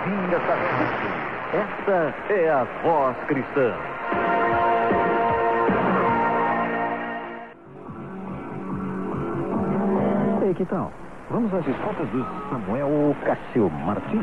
ouvir essa mensagem. Esta é a Voz Cristã. E aí, que tal? Vamos às escutas do Samuel Cássio Martins.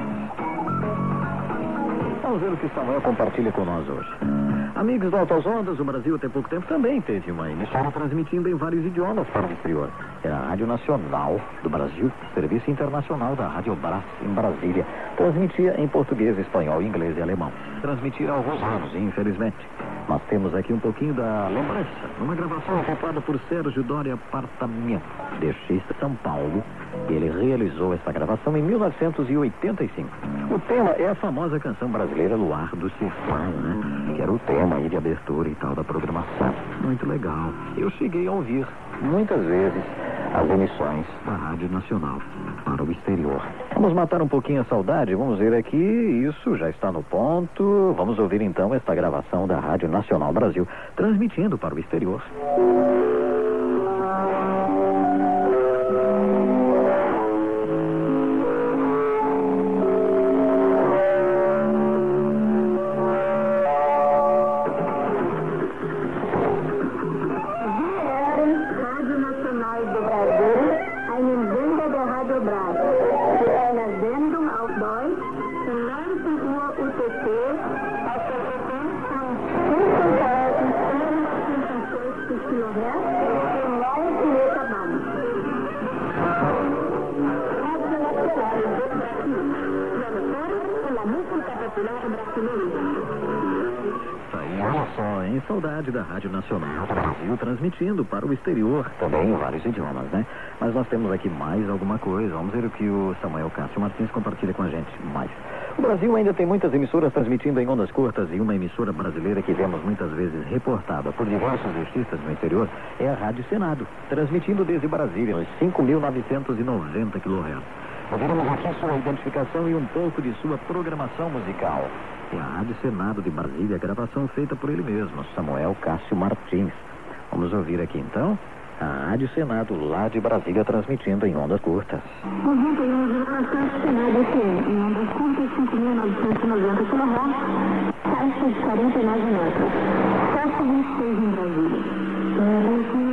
Vamos ver o que Samuel compartilha com nós hoje. Amigos do Altas Ondas, o Brasil até pouco tempo também teve uma emissora transmitindo em vários idiomas para o exterior. Era a Rádio Nacional do Brasil, serviço internacional da Rádio Brás, em Brasília. Transmitia em português, espanhol, inglês e alemão. Transmitia há alguns anos, infelizmente. Nós temos aqui um pouquinho da lembrança, uma gravação efetuada por Sérgio Doria Apartamento, de São Paulo. Ele realizou essa gravação em 1985. O tema é a famosa canção brasileira Luar do Sertão, né? Que era o tema aí de abertura e tal da programação. Muito legal. Eu cheguei a ouvir muitas vezes as emissões da Rádio Nacional para o exterior. Vamos matar um pouquinho a saudade, vamos ver aqui, isso já está no ponto. Vamos ouvir então esta gravação da Rádio Nacional Brasil, transmitindo para o exterior. Em saudade da Rádio Nacional do Brasil, transmitindo para o exterior, também em vários idiomas, né? Mas nós temos aqui mais alguma coisa. Vamos ver o que o Samuel Cássio Martins compartilha com a gente mais. O Brasil ainda tem muitas emissoras transmitindo em ondas curtas, e uma emissora brasileira que vemos muitas vezes reportada por diversos artistas no exterior é a Rádio Senado, transmitindo desde Brasília, nos 5.990 kHz. Ouviremos aqui sua identificação e um pouco de sua programação musical. É a Rádio Senado de Brasília, gravação feita por ele mesmo, Samuel Cássio Martins. Vamos ouvir aqui então a Rádio Senado lá de Brasília, transmitindo em ondas curtas. 91 Senado FM, em ondas curtas 5.990 kHz, taxa de 49 metros, taxa 26 em Brasília.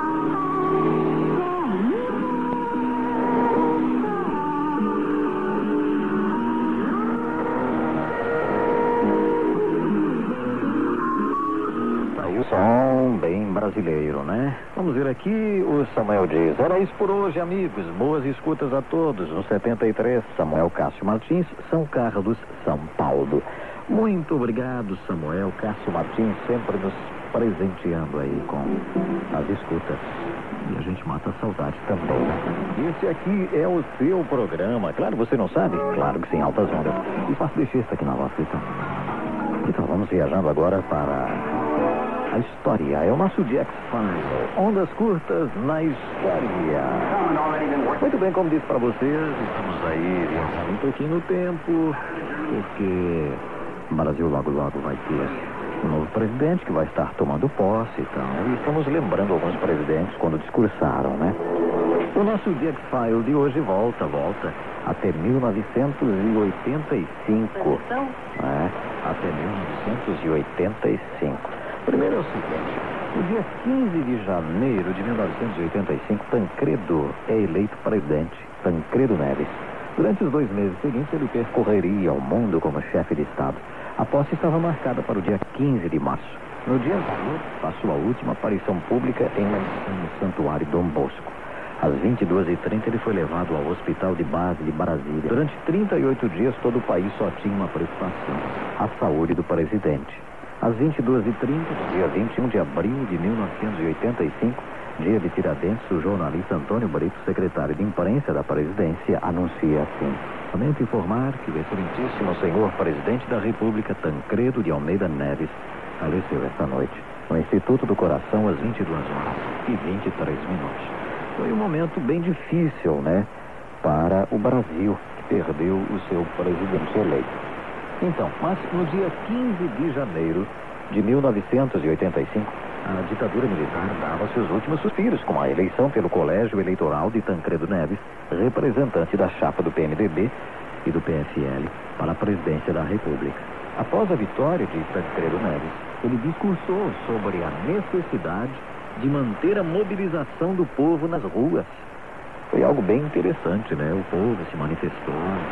Som bem brasileiro, né? Vamos ver aqui, o Samuel diz: era isso por hoje, amigos. Boas escutas a todos. No 73, Samuel Cássio Martins, São Carlos, São Paulo. Muito obrigado, Samuel Cássio Martins, sempre nos presenteando aí com as escutas. E a gente mata a saudade também. Esse aqui é o seu programa. Claro, você não sabe? Claro que sim, Altas Ondas. E faço deixar isso aqui na voz, então. Então, vamos viajando agora para a história. É o nosso X-Files. Ondas curtas na história. Muito bem, como disse para vocês, estamos aí viajando um pouquinho no tempo, porque o Brasil logo vai ter um novo presidente que vai estar tomando posse e tal. E estamos lembrando alguns presidentes quando discursaram, né? O nosso X-File de hoje volta até 1985. Até 1985. Primeiro é o seguinte: no dia 15 de janeiro de 1985, Tancredo é eleito presidente, Tancredo Neves. Durante os 2 meses seguintes, ele percorreria o mundo como chefe de Estado. A posse estava marcada para o dia 15 de março. No dia anterior, a sua última aparição pública no Santuário Dom Bosco. Às 22h30, ele foi levado ao Hospital de Base de Brasília. Durante 38 dias, todo o país só tinha uma preocupação: a saúde do presidente. Às 22h30, dia 21 de abril de 1985, dia de Tiradentes, o jornalista Antônio Brito, secretário de imprensa da presidência, anuncia assim: somente informar que o excelentíssimo senhor presidente da República, Tancredo de Almeida Neves, faleceu esta noite, no Instituto do Coração, às 22h23. Foi um momento bem difícil, né, para o Brasil, que perdeu o seu presidente eleito. Então, mas no dia 15 de janeiro de 1985, a ditadura militar dava seus últimos suspiros com a eleição pelo Colégio Eleitoral de Tancredo Neves, representante da chapa do PMDB, e do PFL para a presidência da República. Após a vitória de Tancredo Neves, ele discursou sobre a necessidade de manter a mobilização do povo nas ruas. Foi algo bem interessante, né? O povo se manifestou,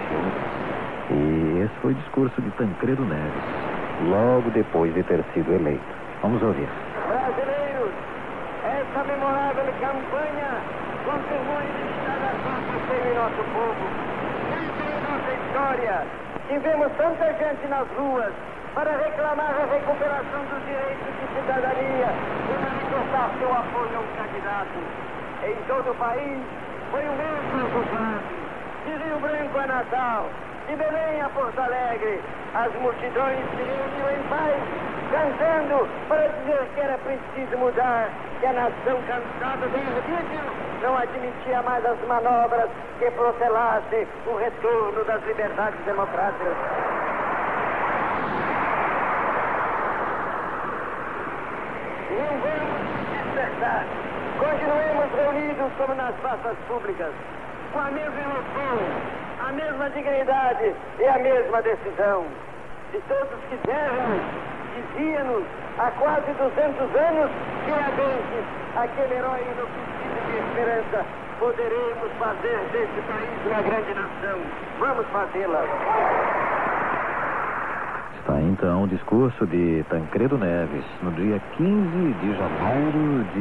e esse foi o discurso de Tancredo Neves, logo depois de ter sido eleito. Vamos ouvir. Brasileiros, essa memorável campanha confirmou a identidade da nossa e nosso povo. Nunca em nossa história tivemos tanta gente nas ruas para reclamar a recuperação dos direitos de cidadania e manifestar seu apoio a um candidato. Em todo o país foi o mesmo resultado. De Rio Branco a Natal, de Belém a Porto Alegre, as multidões se reuniam em paz, cantando para dizer que era preciso mudar, que a nação cansada do arbítrio não admitia mais as manobras que protelassem o retorno das liberdades democráticas. Não vamos despertar. Continuemos reunidos como nas praças públicas, com a mesma emoção, a mesma dignidade e a mesma decisão. De todos que devem, dizia-nos há quase 200 anos que Tiradentes, aquele herói inofensivo de esperança, poderemos fazer desse país uma grande nação. Vamos fazê-la. Está então o discurso de Tancredo Neves, no dia 15 de janeiro de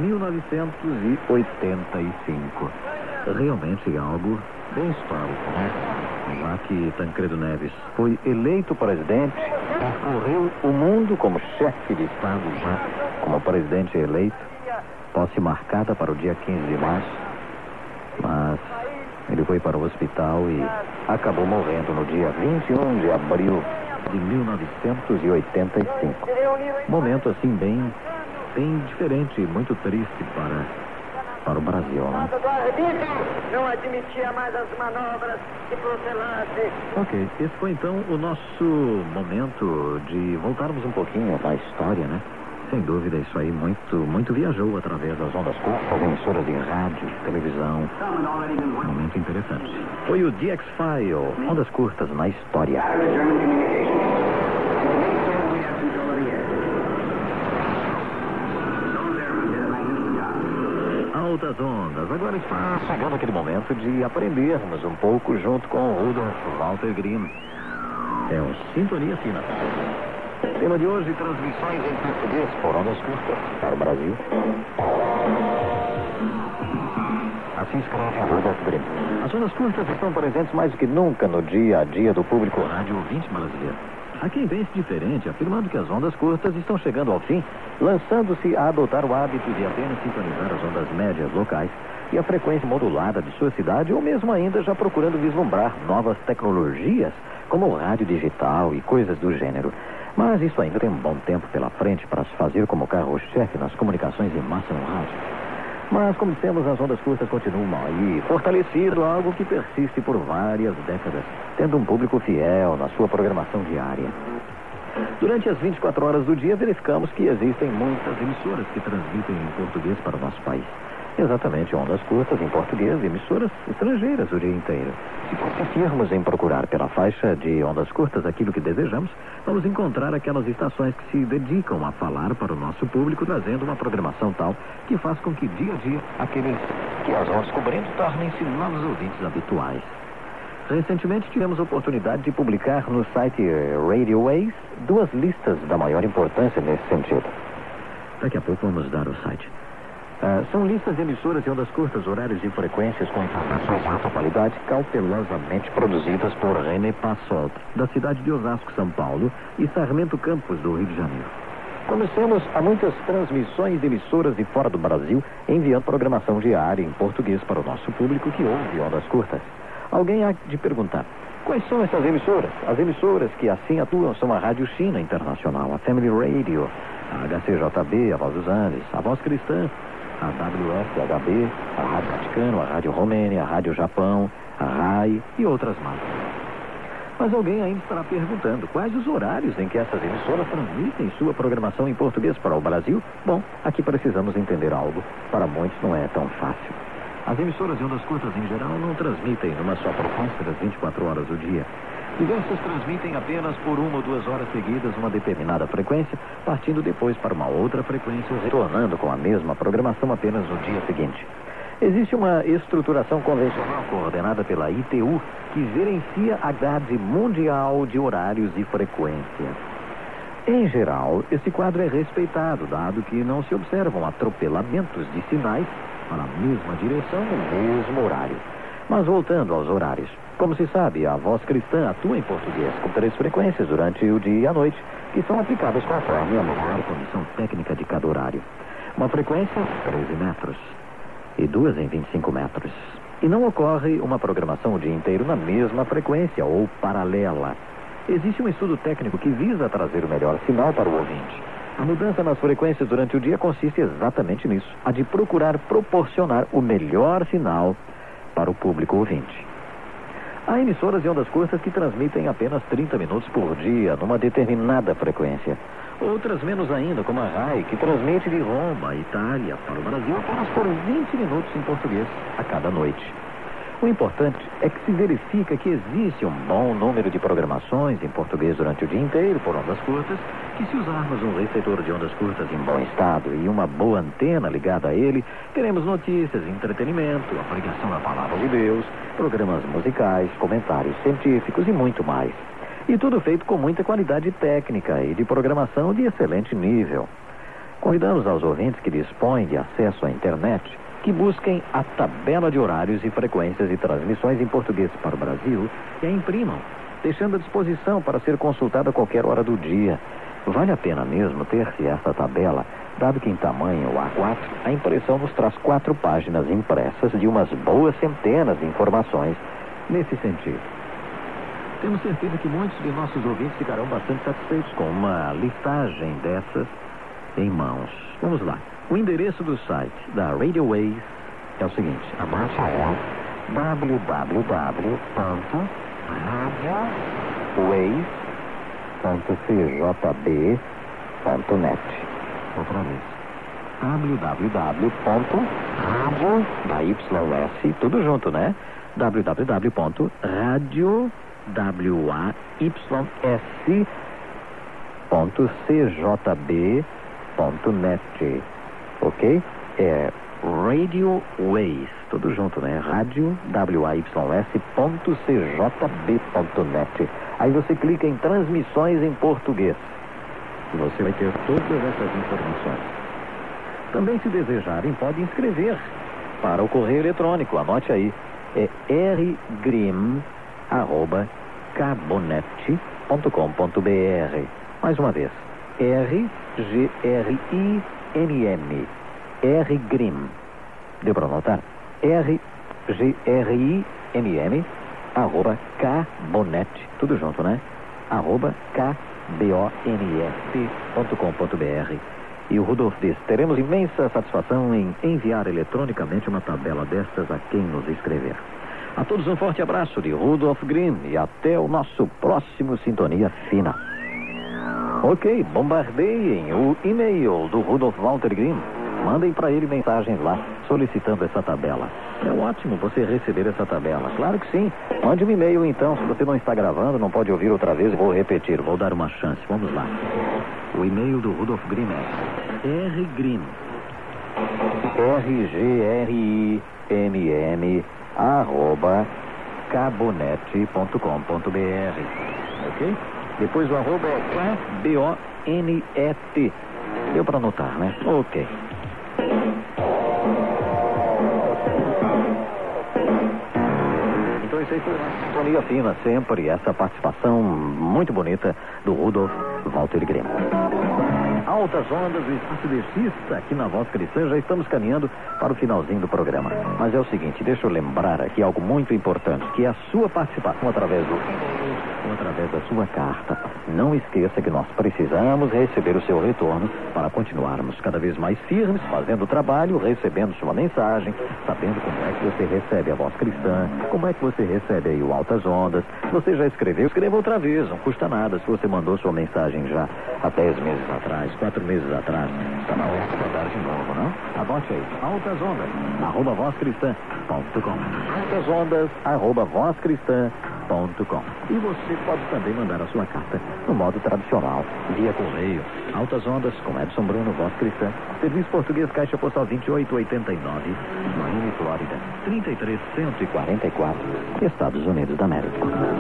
1985. Realmente algo bem histórico, né? Já que Tancredo Neves foi eleito presidente, percorreu o mundo como chefe de Estado, já como presidente eleito, posse marcada para o dia 15 de março, mas ele foi para o hospital e acabou morrendo no dia 21 de abril de 1985. Momento assim bem diferente, muito triste para o Brasil, né? Não admitia mais as manobras que protelassem. Ok, esse foi então o nosso momento de voltarmos um pouquinho na história, né? Sem dúvida, isso aí muito viajou através das ondas curtas, emissoras de rádio, televisão. Um momento interessante. Foi o The X-File, ondas curtas na história. Altas ondas. Agora está chegando aquele momento de aprendermos um pouco junto com o Rudolf Walter Grimm. É o Sintonia Fina. Tema de hoje, transmissões em português por ondas curtas para o Brasil. Assim escreve Rudolf Grimm. As ondas curtas estão presentes mais do que nunca no dia a dia do público rádio ouvinte brasileiro. Há quem pense diferente, afirmando que as ondas curtas estão chegando ao fim, lançando-se a adotar o hábito de apenas sintonizar as ondas médias locais e a frequência modulada de sua cidade, ou mesmo ainda já procurando vislumbrar novas tecnologias, como o rádio digital e coisas do gênero. Mas isso ainda tem um bom tempo pela frente para se fazer como carro-chefe nas comunicações em massa no rádio. Mas, como dissemos, as ondas curtas continuam aí, fortalecido, algo que persiste por várias décadas, tendo um público fiel na sua programação diária. Durante as 24 horas do dia, verificamos que existem muitas emissoras que transmitem em português para o nosso país. Exatamente, ondas curtas em português e emissoras estrangeiras o dia inteiro. Se persistirmos em procurar pela faixa de ondas curtas aquilo que desejamos, vamos encontrar aquelas estações que se dedicam a falar para o nosso público, trazendo uma programação tal que faz com que dia a dia aqueles que as vão descobrindo tornem-se novos ouvintes habituais. Recentemente tivemos a oportunidade de publicar no site Radio Ways 2 listas da maior importância nesse sentido. Daqui a pouco vamos dar o site. São listas de emissoras e ondas curtas, horários e frequências com informações de alta qualidade, cautelosamente produzidas por René Passolt, da cidade de Osasco, São Paulo, e Sarmento Campos, do Rio de Janeiro. Conhecemos a muitas transmissões de emissoras de fora do Brasil, enviando programação diária em português para o nosso público que ouve ondas curtas. Alguém há de perguntar, quais são essas emissoras? As emissoras que assim atuam são a Rádio China Internacional, a Family Radio, a HCJB, a Voz dos Andes, a Voz Cristã, a WFHB, a Rádio Vaticano, a Rádio Romênia, a Rádio Japão, a RAI e outras mais. Mas alguém ainda estará perguntando quais os horários em que essas emissoras transmitem sua programação em português para o Brasil? Bom, aqui precisamos entender algo. Para muitos não é tão fácil. As emissoras de ondas curtas, em geral, não transmitem numa só frequência das 24 horas do dia. Diversas transmitem apenas por 1 ou 2 horas seguidas uma determinada frequência, partindo depois para uma outra frequência, retornando com a mesma programação apenas no dia seguinte. Existe uma estruturação convencional coordenada pela ITU que gerencia a grade mundial de horários e frequências. Em geral, esse quadro é respeitado, dado que não se observam atropelamentos de sinais para a mesma direção no mesmo horário. Mas voltando aos horários, como se sabe, a voz cristã atua em português com 3 frequências durante o dia e a noite, que são aplicadas conforme a melhor condição técnica de cada horário. Uma frequência, 13 metros, e 2 em 25 metros. E não ocorre uma programação o dia inteiro na mesma frequência ou paralela. Existe um estudo técnico que visa trazer o melhor sinal para o ouvinte. A mudança nas frequências durante o dia consiste exatamente nisso, a de procurar proporcionar o melhor sinal para o público ouvinte. Há emissoras de ondas curtas que transmitem apenas 30 minutos por dia numa determinada frequência. Outras menos ainda, como a RAI, que transmite de Roma, Itália, para o Brasil apenas por 20 minutos em português a cada noite. O importante é que se verifica que existe um bom número de programações em português durante o dia inteiro por ondas curtas, que se usarmos um receptor de ondas curtas em bom estado e uma boa antena ligada a ele, teremos notícias, entretenimento, a pregação da palavra de Deus, programas musicais, comentários científicos e muito mais. E tudo feito com muita qualidade técnica e de programação de excelente nível. Convidamos aos ouvintes que dispõem de acesso à internet que busquem a tabela de horários e frequências de transmissões em português para o Brasil e a imprimam, deixando à disposição para ser consultada a qualquer hora do dia. Vale a pena mesmo ter-se essa tabela, dado que em tamanho A4, a impressão nos traz 4 páginas impressas de umas boas centenas de informações nesse sentido. Temos certeza que muitos de nossos ouvintes ficarão bastante satisfeitos com uma listagem dessas em mãos. Vamos lá. O endereço do site da Radio Waves é o seguinte: a marcha é www.radiowaves.cjb.net. Outra vez. www.radio, da YS, tudo junto, né? www.radioways.cjb.net. Ok? É Radio Waves, tudo junto, né? Rádio ways.cjb.net. Aí você clica em transmissões em português e você vai ter todas essas informações. Também, se desejarem, podem escrever para o correio eletrônico. Anote aí, é rgrim@cabonet.com.br. Mais uma vez, RGRIMM. RGRIM. Deu para anotar? RGRIMM @cabonet, tudo junto, né? @kbonet.com.br. E o Rudolf diz: teremos imensa satisfação em enviar eletronicamente uma tabela destas a quem nos escrever. A todos um forte abraço de Rudolf Grimm e até o nosso próximo Sintonia Fina. Ok, bombardeiem o e-mail do Rudolf Walter Grimm. Mandem para ele mensagens lá, solicitando essa tabela. É ótimo você receber essa tabela, claro que sim. Mande um e-mail então, se você não está gravando, não pode ouvir outra vez, vou repetir, vou dar uma chance. Vamos lá. O e-mail do Rudolf Grimm é rgrim, RGRIMM @cabonet.com.br. Ok? Depois o arroba é KBONET. Deu para anotar, né? Ok. Então isso aí foi uma sintonia fina sempre, essa participação muito bonita do Rudolf Walter Grimm. Altas ondas e espaço dentista aqui na Voz Cristã, já estamos caminhando para o finalzinho do programa. Mas é o seguinte, deixa eu lembrar aqui algo muito importante, que é a sua participação através do através da sua carta. Não esqueça que nós precisamos receber o seu retorno para continuarmos cada vez mais firmes, fazendo o trabalho, recebendo sua mensagem, sabendo como é que você recebe a Voz Cristã, como é que você recebe aí o Altas Ondas. Você já escreveu? Escreva outra vez, não custa nada. Se você mandou sua mensagem já há 10 meses atrás, 4 meses atrás, está na hora de mandar de novo, não? Anote aí, Altas Ondas, @vozcristã.com. Altas Ondas, @vozcristã.com. E você pode também mandar a sua carta no modo tradicional, via correio. Altas Ondas, com Edson Bruno, Voz Cristã. Serviço Português, Caixa Postal 2889, Miami, Flórida, 33144, Estados Unidos da América.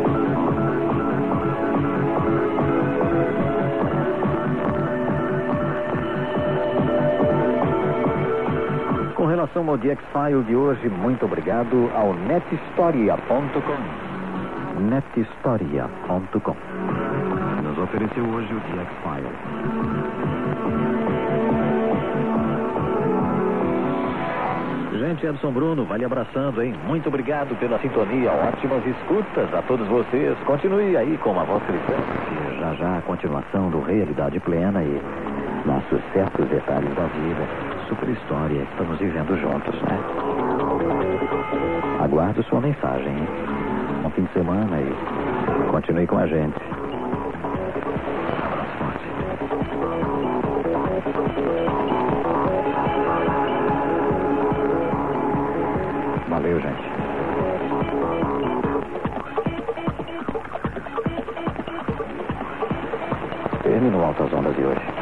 Com relação ao The X-File de hoje, muito obrigado ao nethistoria.com. nethistoria.com nos ofereceu hoje o The X-File. Gente, Edson Bruno, vai lhe abraçando, hein? Muito obrigado pela sintonia, ótimas escutas a todos vocês. Continue aí com a Voz Cristã. E já a continuação do Realidade Plena e nossos certos detalhes da vida. Super história que estamos vivendo juntos, né? Aguardo sua mensagem, hein? Bom fim de semana e continue com a gente. Abraço forte. Valeu, gente. Terminou Altas Ondas de hoje.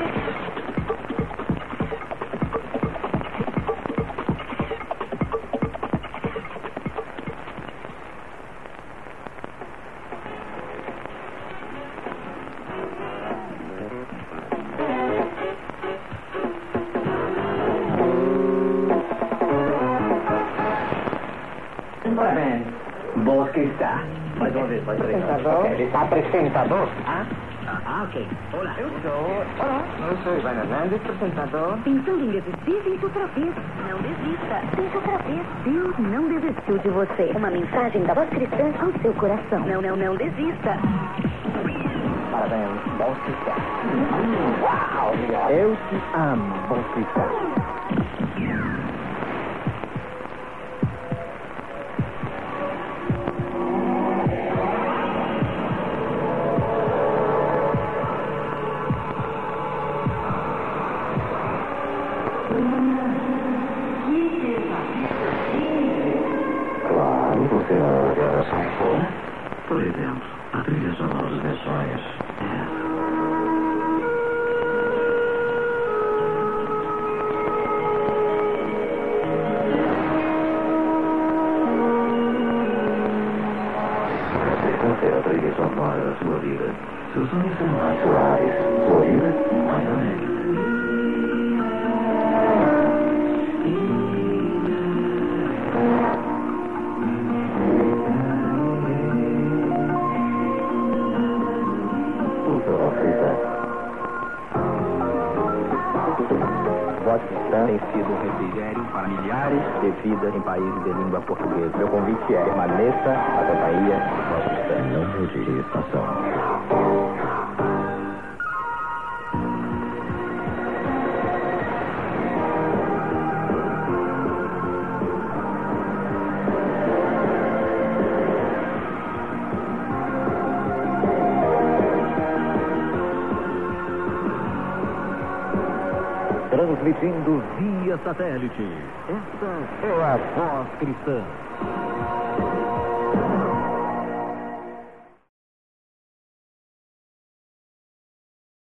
Voz Cristã. Mais uma vez, mais três. Apresentador? Ele está apresentador? Ok. Olá. Eu sou Ivan Hernandes, apresentador. Pensando em desistir, tente outra vez. Não desista. Tente outra vez. Deus não desistiu de você. Uma mensagem da Voz Cristã ao seu coração. Não desista. Parabéns, Voz Cristã. Uau! Eu te amo, Voz Cristã. Claro, você ouve a sanfona? Por exemplo, a trilha sonora dos meus sonhos. Você pode ter a trilha sonora da sua vida. Seus sonhos são mais suaves, sua vida mais alegre. Voz Cristã tem sido um refrigério para milhares de vidas em países de língua portuguesa. Meu convite é: permaneça na companhia de Voz Cristã. Não mude de estação. Transmitindo via satélite. Esta é a Voz Cristã.